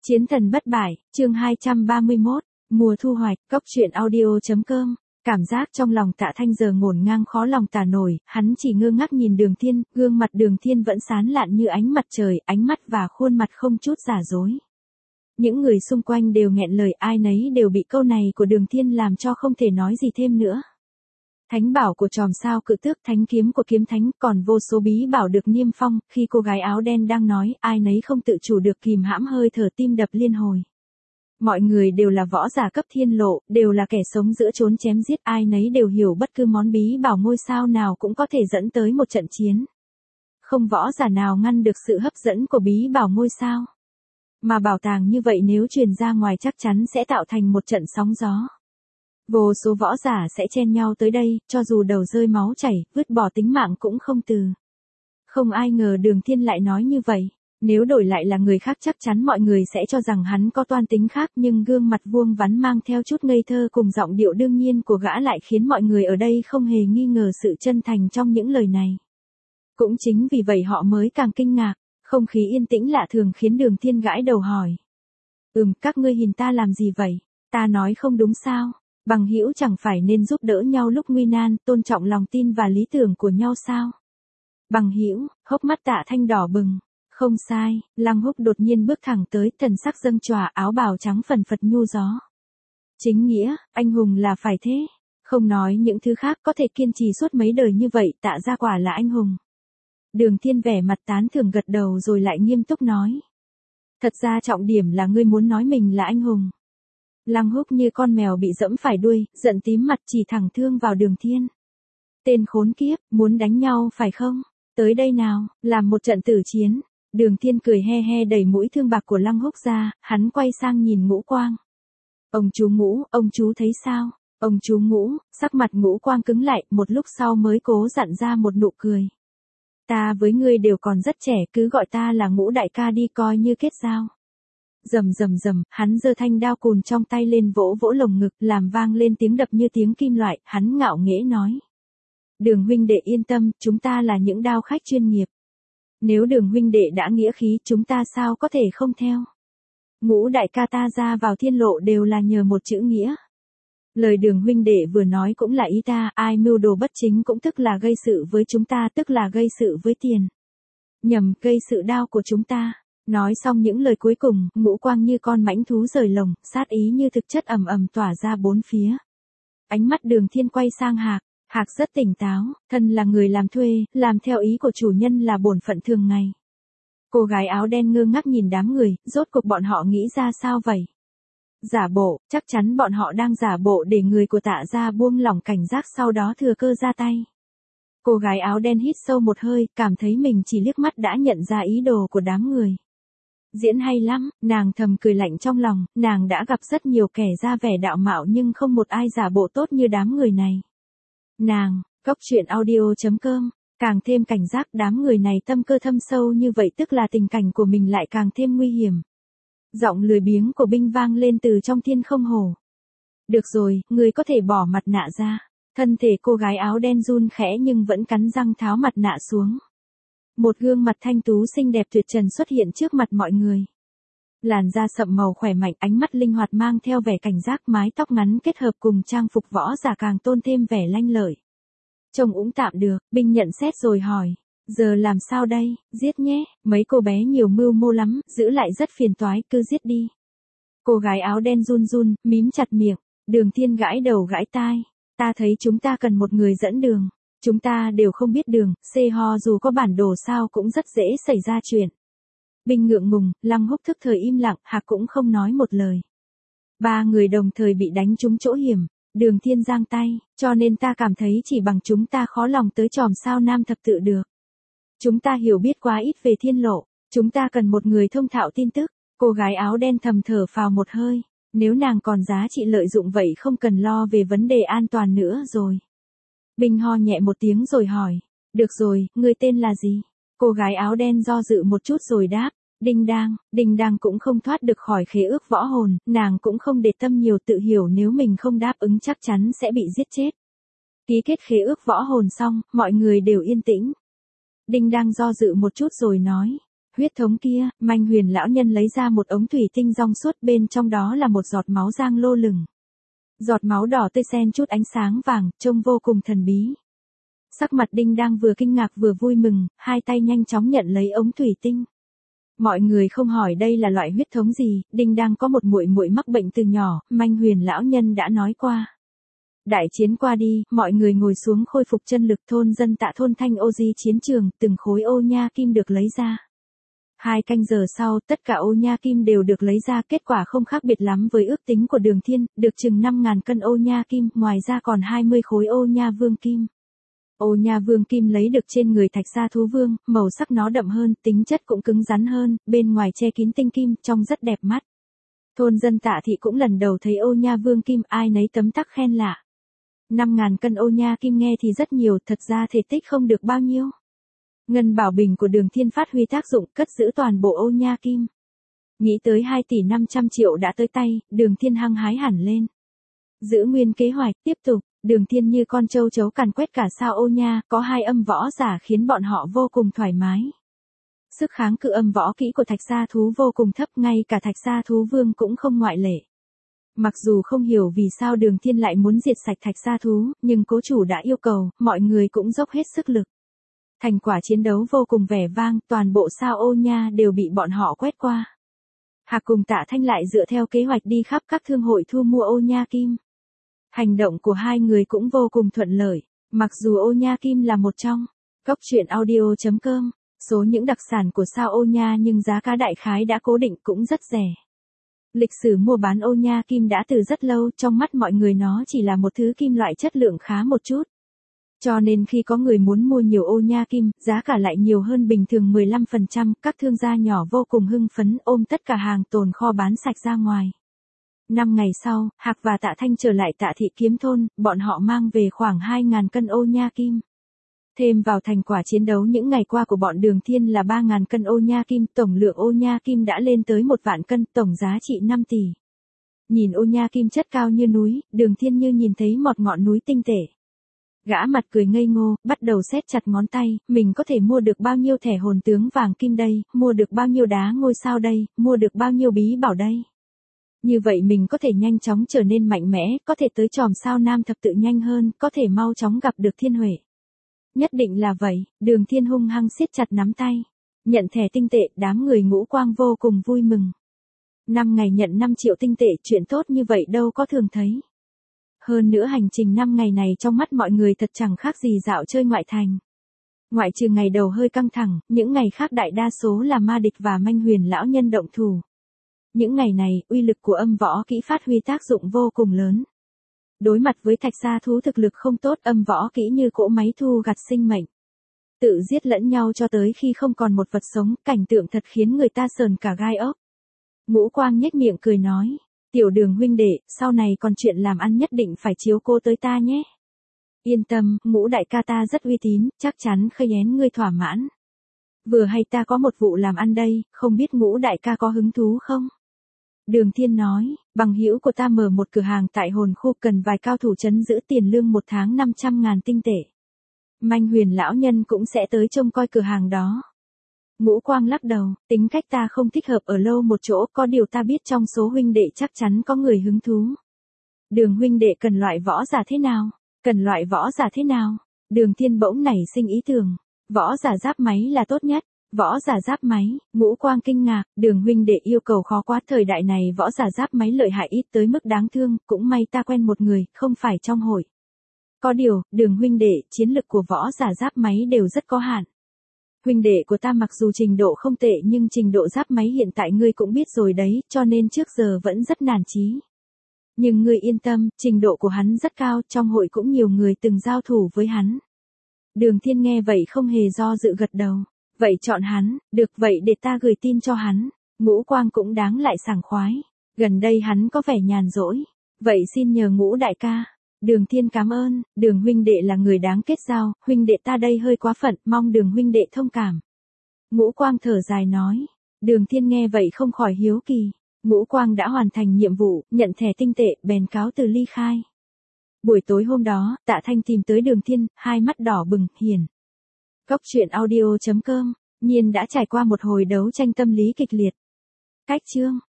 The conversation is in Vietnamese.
Chiến thần bất bại, chương 231, mùa thu hoạch, cốc truyện audio.com. Cảm giác trong lòng Tạ Thanh giờ ngổn ngang khó lòng tả nổi, hắn chỉ ngơ ngác nhìn Đường Thiên, gương mặt Đường Thiên vẫn sáng lạn như ánh mặt trời, ánh mắt và khuôn mặt không chút giả dối. Những người xung quanh đều nghẹn lời, ai nấy đều bị câu này của Đường Thiên làm cho không thể nói gì thêm nữa. Thánh bảo của Tròm Sao Cự Tước, thánh kiếm của Kiếm Thánh, còn vô số bí bảo được niêm phong, khi cô gái áo đen đang nói, ai nấy không tự chủ được kìm hãm hơi thở, tim đập liên hồi. Mọi người đều là võ giả cấp thiên lộ, đều là kẻ sống giữa chốn chém giết, ai nấy đều hiểu bất cứ món bí bảo ngôi sao nào cũng có thể dẫn tới một trận chiến. Không võ giả nào ngăn được sự hấp dẫn của bí bảo ngôi sao. Mà bảo tàng như vậy nếu truyền ra ngoài chắc chắn sẽ tạo thành một trận sóng gió. Vô số võ giả sẽ chen nhau tới đây, cho dù đầu rơi máu chảy, vứt bỏ tính mạng cũng không từ. Không ai ngờ Đường Thiên lại nói như vậy. Nếu đổi lại là người khác chắc chắn mọi người sẽ cho rằng hắn có toan tính khác, nhưng gương mặt vuông vắn mang theo chút ngây thơ cùng giọng điệu đương nhiên của gã lại khiến mọi người ở đây không hề nghi ngờ sự chân thành trong những lời này. Cũng chính vì vậy họ mới càng kinh ngạc, không khí yên tĩnh lạ thường khiến Đường Thiên gãi đầu hỏi. Các ngươi nhìn ta làm gì vậy? Ta nói không đúng sao? Bằng hữu chẳng phải nên giúp đỡ nhau lúc nguy nan, tôn trọng lòng tin và lý tưởng của nhau sao? Bằng hữu, hốc mắt Tạ Thanh đỏ bừng. Không sai, Lăng Húc đột nhiên bước thẳng tới, thần sắc dâng tròa, áo bào trắng phần phật nhu gió. Chính nghĩa, anh hùng là phải thế. Không nói những thứ khác, có thể kiên trì suốt mấy đời như vậy, Tạ gia quả là anh hùng. Đường Thiên vẻ mặt tán thưởng gật đầu rồi lại nghiêm túc nói. Thật ra trọng điểm là ngươi muốn nói mình là anh hùng. Lăng Húc như con mèo bị dẫm phải đuôi, giận tím mặt chỉ thẳng thương vào Đường Thiên. Tên khốn kiếp, muốn đánh nhau phải không? Tới đây nào, làm một trận tử chiến. Đường Thiên cười he he đẩy mũi thương bạc của Lăng Húc ra, hắn quay sang nhìn Ngũ Quang. Ông chú Ngũ, ông chú thấy sao? Ông chú Ngũ, sắc mặt Ngũ Quang cứng lại, một lúc sau mới cố dặn ra một nụ cười. Ta với ngươi đều còn rất trẻ, cứ gọi ta là Ngũ đại ca đi coi như kết giao. Rầm rầm rầm, hắn giơ thanh đao cùn trong tay lên vỗ vỗ lồng ngực, làm vang lên tiếng đập như tiếng kim loại, hắn ngạo nghễ nói. Đường huynh đệ yên tâm, chúng ta là những đao khách chuyên nghiệp. Nếu Đường huynh đệ đã nghĩa khí, chúng ta sao có thể không theo. Ngũ đại ca ta ra vào thiên lộ đều là nhờ một chữ nghĩa. Lời Đường huynh đệ vừa nói cũng là ý ta, ai mưu đồ bất chính cũng tức là gây sự với chúng ta, tức là gây sự với tiền. Nhầm, gây sự đao của chúng ta. Nói xong những lời cuối cùng, Ngũ Quang như con mãnh thú rời lồng, sát ý như thực chất ầm ầm tỏa ra bốn phía. Ánh mắt Đường Thiên quay sang Hạc. Hạc rất tỉnh táo, thân là người làm thuê, làm theo ý của chủ nhân là bổn phận thường ngày. Cô gái áo đen ngơ ngác nhìn đám người, rốt cuộc bọn họ nghĩ ra sao vậy? Giả bộ, chắc chắn bọn họ đang giả bộ để người của Tạ gia buông lỏng cảnh giác sau đó thừa cơ ra tay. Cô gái áo đen hít sâu một hơi, cảm thấy mình chỉ liếc mắt đã nhận ra ý đồ của đám người. Diễn hay lắm, nàng thầm cười lạnh trong lòng, nàng đã gặp rất nhiều kẻ ra vẻ đạo mạo nhưng không một ai giả bộ tốt như đám người này. Nàng, cốc truyện audio.com, càng thêm cảnh giác, đám người này tâm cơ thâm sâu như vậy tức là tình cảnh của mình lại càng thêm nguy hiểm. Giọng lười biếng của Binh vang lên từ trong thiên không hồ. Được rồi, ngươi có thể bỏ mặt nạ ra. Thân thể cô gái áo đen run khẽ nhưng vẫn cắn răng tháo mặt nạ xuống. Một gương mặt thanh tú xinh đẹp tuyệt trần xuất hiện trước mặt mọi người. Làn da sậm màu khỏe mạnh, ánh mắt linh hoạt mang theo vẻ cảnh giác, mái tóc ngắn kết hợp cùng trang phục võ giả càng tôn thêm vẻ lanh lợi. Trông cũng tạm được, Binh nhận xét rồi hỏi. Giờ làm sao đây, giết nhé, mấy cô bé nhiều mưu mô lắm, giữ lại rất phiền toái, cứ giết đi. Cô gái áo đen run run, mím chặt miệng, Đường Thiên gãi đầu gãi tai. Ta thấy chúng ta cần một người dẫn đường. Chúng ta đều không biết đường, ho dù có bản đồ sao cũng rất dễ xảy ra chuyện. Binh ngượng ngùng, Lăng Húc thức thời im lặng, Hạc cũng không nói một lời. Ba người đồng thời bị đánh trúng chỗ hiểm, Đường Thiên giang tay, cho nên ta cảm thấy chỉ bằng chúng ta khó lòng tới Tròm Sao Nam thập tự được. Chúng ta hiểu biết quá ít về thiên lộ, chúng ta cần một người thông thạo tin tức. Cô gái áo đen thầm thở phào một hơi, nếu nàng còn giá trị lợi dụng vậy không cần lo về vấn đề an toàn nữa rồi. Binh ho nhẹ một tiếng rồi hỏi, được rồi, ngươi tên là gì? Cô gái áo đen do dự một chút rồi đáp, Đinh Đang cũng không thoát được khỏi khế ước võ hồn, nàng cũng không để tâm nhiều, tự hiểu nếu mình không đáp ứng chắc chắn sẽ bị giết chết. Ký kết khế ước võ hồn xong, mọi người đều yên tĩnh. Đinh Đang do dự một chút rồi nói, Huyết thống kia, Manh Huyền lão nhân lấy ra một ống thủy tinh rong suốt, bên trong đó là một giọt máu giang lô lửng. Giọt máu đỏ tươi xen chút ánh sáng vàng, trông vô cùng thần bí. Sắc mặt Đinh đang vừa kinh ngạc vừa vui mừng, hai tay nhanh chóng nhận lấy ống thủy tinh. Mọi người không hỏi đây là loại huyết thống gì, Đinh đang có một muội muội mắc bệnh từ nhỏ, Manh Huyền lão nhân đã nói qua. Đại chiến qua đi, mọi người ngồi xuống khôi phục chân lực, thôn dân Tạ thôn Thanh Ô di chiến trường, từng khối ô nha kim được lấy ra. 2 canh giờ sau, tất cả ô nha kim đều được lấy ra, kết quả không khác biệt lắm với ước tính của Đường Thiên, được chừng 5.000 cân ô nha kim, ngoài ra còn 20 khối ô nha vương kim. Ô nha vương kim lấy được trên người Thạch Gia thú vương, màu sắc nó đậm hơn, tính chất cũng cứng rắn hơn, bên ngoài che kín tinh kim, trông rất đẹp mắt. Thôn dân Tạ thị cũng lần đầu thấy ô nha vương kim, ai nấy tấm tắc khen lạ. 5.000 cân ô nha kim nghe thì rất nhiều, thật ra thể tích không được bao nhiêu. Ngân bảo bình của Đường Thiên phát huy tác dụng, cất giữ toàn bộ ô nha kim. Nghĩ tới 2 tỷ 500 triệu đã tới tay, Đường Thiên hăng hái hẳn lên. Giữ nguyên kế hoạch, tiếp tục, Đường Thiên như con châu chấu càn quét cả sao ô nha, có 2 âm võ giả khiến bọn họ vô cùng thoải mái. Sức kháng cự âm võ kỹ của Thạch Gia thú vô cùng thấp, ngay cả Thạch Gia thú vương cũng không ngoại lệ. Mặc dù không hiểu vì sao Đường Thiên lại muốn diệt sạch Thạch Gia thú, nhưng cố chủ đã yêu cầu, mọi người cũng dốc hết sức lực. Thành quả chiến đấu vô cùng vẻ vang, toàn bộ sao ô nha đều bị bọn họ quét qua. Hạc cùng Tạ Thanh lại dựa theo kế hoạch đi khắp các thương hội thu mua ô nha kim. Hành động của hai người cũng vô cùng thuận lợi, mặc dù ô nha kim là một trong Cốc truyện audio.com, số những đặc sản của sao ô nha nhưng giá cả đại khái đã cố định cũng rất rẻ. Lịch sử mua bán ô nha kim đã từ rất lâu, trong mắt mọi người nó chỉ là một thứ kim loại chất lượng khá một chút. Cho nên khi có người muốn mua nhiều ô nha kim, giá cả lại nhiều hơn bình thường 15%, các thương gia nhỏ vô cùng hưng phấn ôm tất cả hàng tồn kho bán sạch ra ngoài. 5 ngày sau, Hạc và Tạ Thanh trở lại Tạ thị kiếm thôn, bọn họ mang về khoảng 2.000 cân ô nha kim. Thêm vào thành quả chiến đấu những ngày qua của bọn Đường Thiên là 3.000 cân ô nha kim, tổng lượng ô nha kim đã lên tới 1 vạn cân, tổng giá trị 5 tỷ. Nhìn ô nha kim chất cao như núi, Đường Thiên như nhìn thấy một ngọn núi tinh tệ. Gã mặt cười ngây ngô, bắt đầu xét chặt ngón tay, mình có thể mua được bao nhiêu thẻ hồn tướng vàng kim đây, mua được bao nhiêu đá ngôi sao đây, mua được bao nhiêu bí bảo đây. Như vậy mình có thể nhanh chóng trở nên mạnh mẽ, có thể tới chòm sao Nam thập tự nhanh hơn, có thể mau chóng gặp được Thiên Huệ. Nhất định là vậy, Đường Thiên hung hăng siết chặt nắm tay. Nhận thẻ tinh tệ, đám người Ngũ Quang vô cùng vui mừng. 5 ngày nhận 5 triệu tinh tệ, chuyện tốt như vậy đâu có thường thấy. Hơn nữa hành trình 5 ngày này trong mắt mọi người thật chẳng khác gì dạo chơi ngoại thành. Ngoại trừ ngày đầu hơi căng thẳng, những ngày khác đại đa số là ma địch và Manh Huyền lão nhân động thủ. Những ngày này, uy lực của âm võ kỹ phát huy tác dụng vô cùng lớn. Đối mặt với Thạch Gia thú thực lực không tốt, âm võ kỹ như cỗ máy thu gặt sinh mệnh. Tự giết lẫn nhau cho tới khi không còn một vật sống, cảnh tượng thật khiến người ta sờn cả gai ốc. Ngũ Quang nhếch miệng cười nói, Tiểu Đường huynh đệ, sau này còn chuyện làm ăn nhất định phải chiếu cố tới ta nhé. Yên tâm, Ngũ đại ca ta rất uy tín, chắc chắn khơi én ngươi thỏa mãn. Vừa hay ta có một vụ làm ăn đây, không biết Ngũ đại ca có hứng thú không? Đường Thiên nói, bằng hữu của ta mở một cửa hàng tại hồn khu, cần vài cao thủ trấn giữ, tiền lương 1 tháng 500.000 tinh tệ. Manh Huyền lão nhân cũng sẽ tới trông coi cửa hàng đó. Ngũ Quang lắc đầu, tính cách ta không thích hợp ở lâu một chỗ, có điều ta biết trong số huynh đệ chắc chắn có người hứng thú. Đường huynh đệ cần loại võ giả thế nào? Cần loại võ giả thế nào? Đường Thiên bỗng nảy sinh ý tưởng, võ giả giáp máy là tốt nhất. Võ giả giáp máy, Ngũ Quang kinh ngạc, Đường huynh đệ yêu cầu khó quá, thời đại này võ giả giáp máy lợi hại ít tới mức đáng thương, cũng may ta quen một người, không phải trong hội. Có điều, Đường huynh đệ, chiến lực của võ giả giáp máy đều rất có hạn. Huynh đệ của ta mặc dù trình độ không tệ nhưng trình độ giáp máy hiện tại ngươi cũng biết rồi đấy, cho nên trước giờ vẫn rất nản chí. Nhưng ngươi yên tâm, trình độ của hắn rất cao, trong hội cũng nhiều người từng giao thủ với hắn. Đường Thiên nghe vậy không hề do dự gật đầu. Vậy chọn hắn, được vậy để ta gửi tin cho hắn. Ngũ Quang cũng đáng lại sảng khoái. Gần đây hắn có vẻ nhàn rỗi. Vậy xin nhờ Ngũ đại ca. Đường Thiên cảm ơn, Đường huynh đệ là người đáng kết giao, huynh đệ ta đây hơi quá phận, mong Đường huynh đệ thông cảm. Ngũ Quang thở dài nói. Đường Thiên nghe vậy không khỏi hiếu kỳ. Ngũ Quang đã hoàn thành nhiệm vụ, nhận thẻ tinh tệ, bèn cáo từ ly khai. Buổi tối hôm đó, Tạ Thanh tìm tới Đường Thiên, hai mắt đỏ bừng, hiền. Cốc truyện audio.com Nhiên đã trải qua một hồi đấu tranh tâm lý kịch liệt. Cách chương